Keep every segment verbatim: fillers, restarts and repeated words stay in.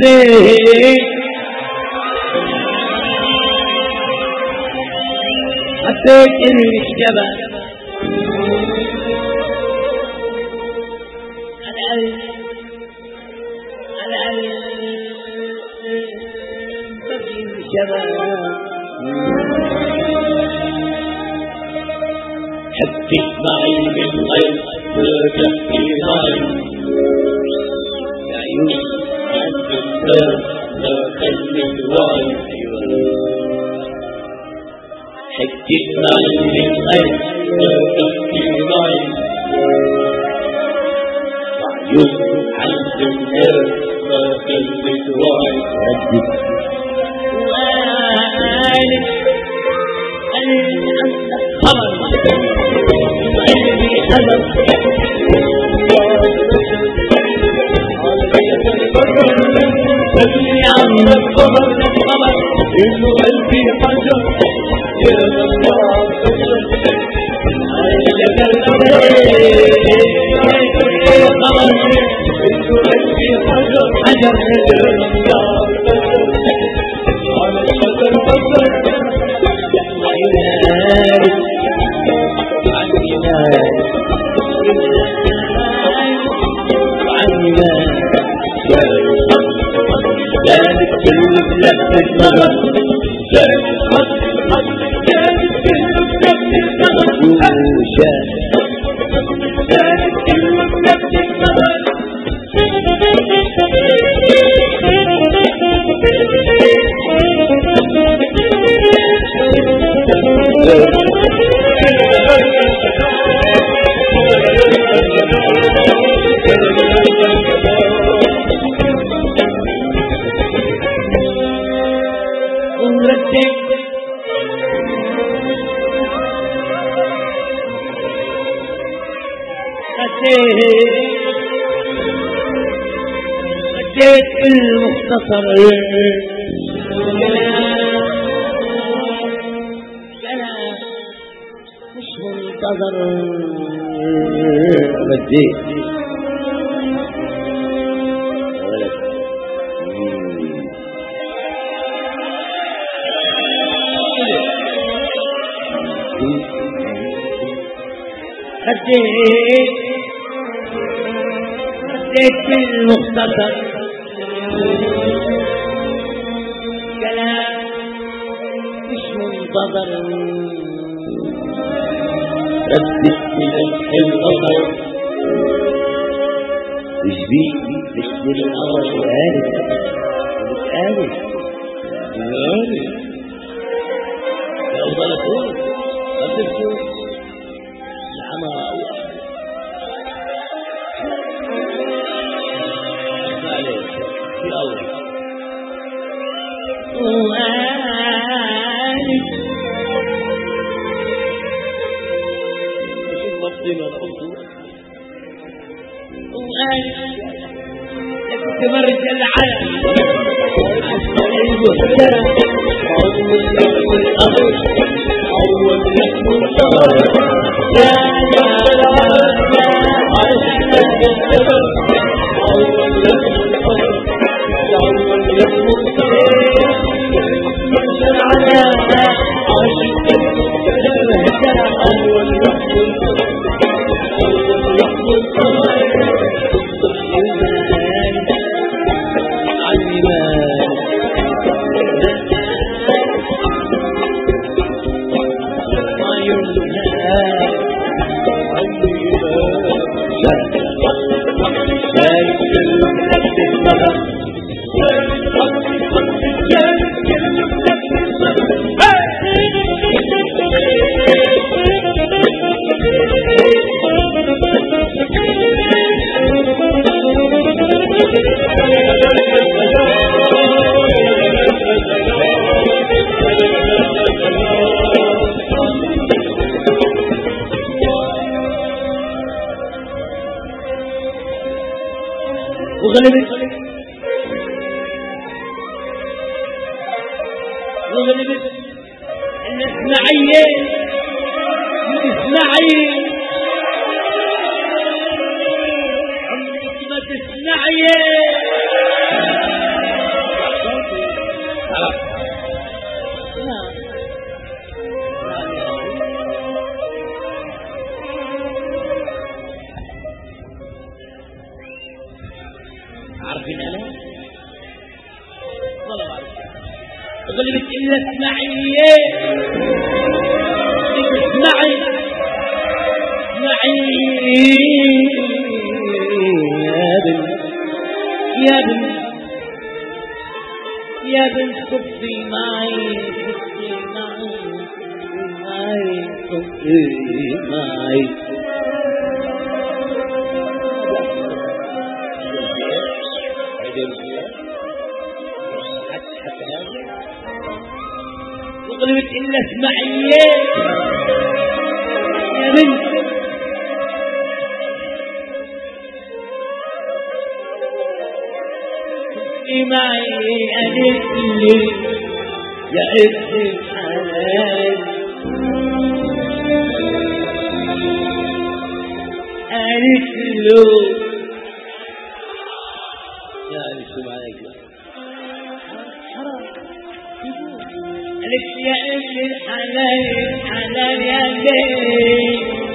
حسيت حسيت إني الجبل على قلب على قلب بقي الجبل حبك معي من غير تحكي معي يا يوسف عند النار لا خليك وعي حكيت معي من غير تحكي معي يا يوسف عند النار لا خليك وعي هديك وقالت قالت عندك خبر قلبي حذر خلي عندك خبر خبر إنه قلبي حجر يا الله عندك خبر إنه قلبي حجر حجر يا الله على الحجر بصر عيناري كانت كلمة لفت النظر كانت كلمة لفت النظر كانت كلمة لفت النظر أديت بالمختصر كلام مش منتظر أديت أديت أديت بالمختصر كلام مش منتظر ردت بلمح البصر تشبيه مثل القمر وقالت قالت قالت يا أفضل أقول قدرت العمى في أول وقالت شوف مفضل أنا قلت وقالت كنت مرت العالم أول الأمر أول الأمر يا يا يا عشق الجبل أول الأمر أول الأمر من على عشق الجبل أول الأمر وغلبت وغلبت ان اسمعي اسمعي انك ما تسمعي إلا اسمعي اسمعي اسمعي يا بنت يا بنت يا بنت صبي معي صبي معي صبي معي تغلبت إلا اسمعي يا بنت معي قالت لي يا ابن الحلال قالت له يا شو عليك حرام قالت يا ابن الحلال الحلال يا بنت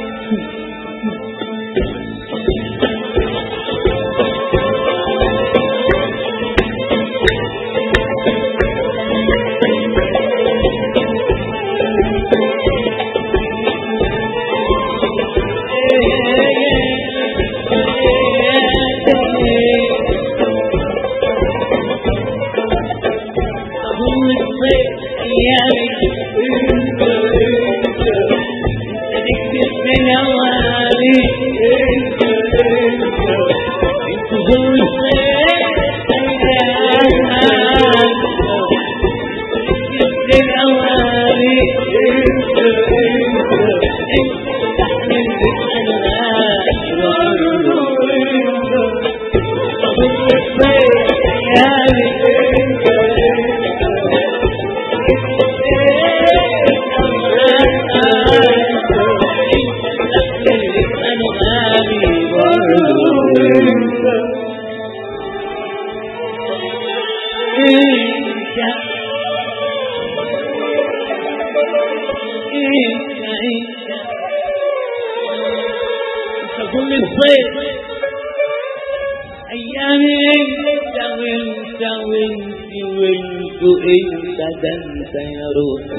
انت يا روحي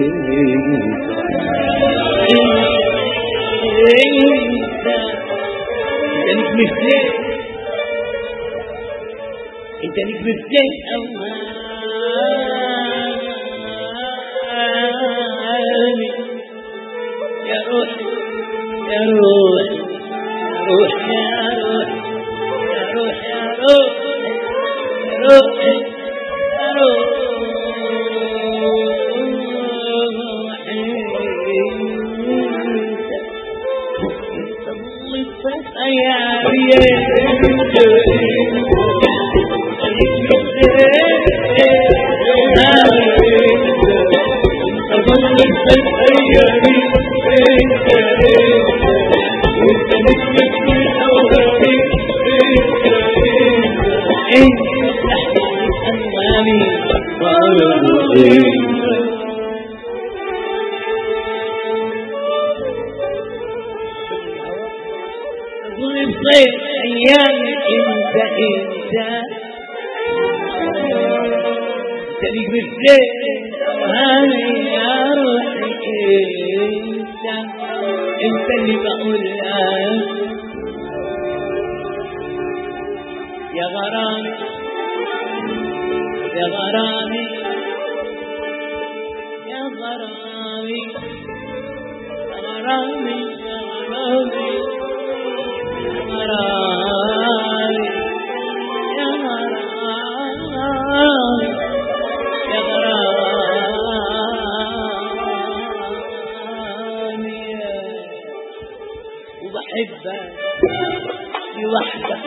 انت انت مثلي انت لك مثلي اوهامي يا روحي يا روحي روحي يا روحي يا روحي يا روحي يا روحي يا انت اللي بقول يا غرامي يا غرامي يا غرامي يا غرامي يا غرامي يا غرامي يا غرامي يا غرامي وبحبك لوحدك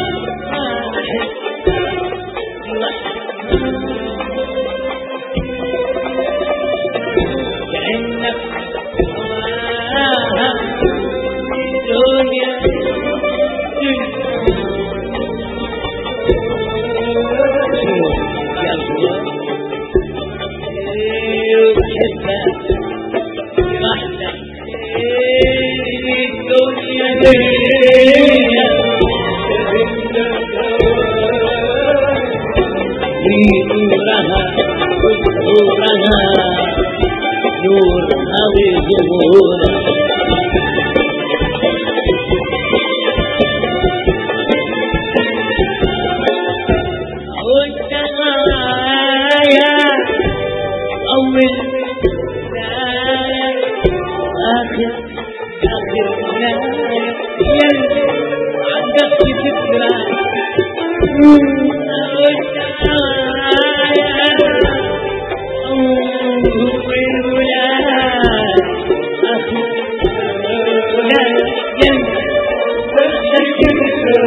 أحبك كأنك هواها دنيا بحبك لوحدك الدنيا دنيا نورها نورها نورها وظهورها والدنايا أول بداية آخر آخر نهاية يلي عندك فكرة والدنايا أول ولاية آخر ولاية يلي عندك فكرة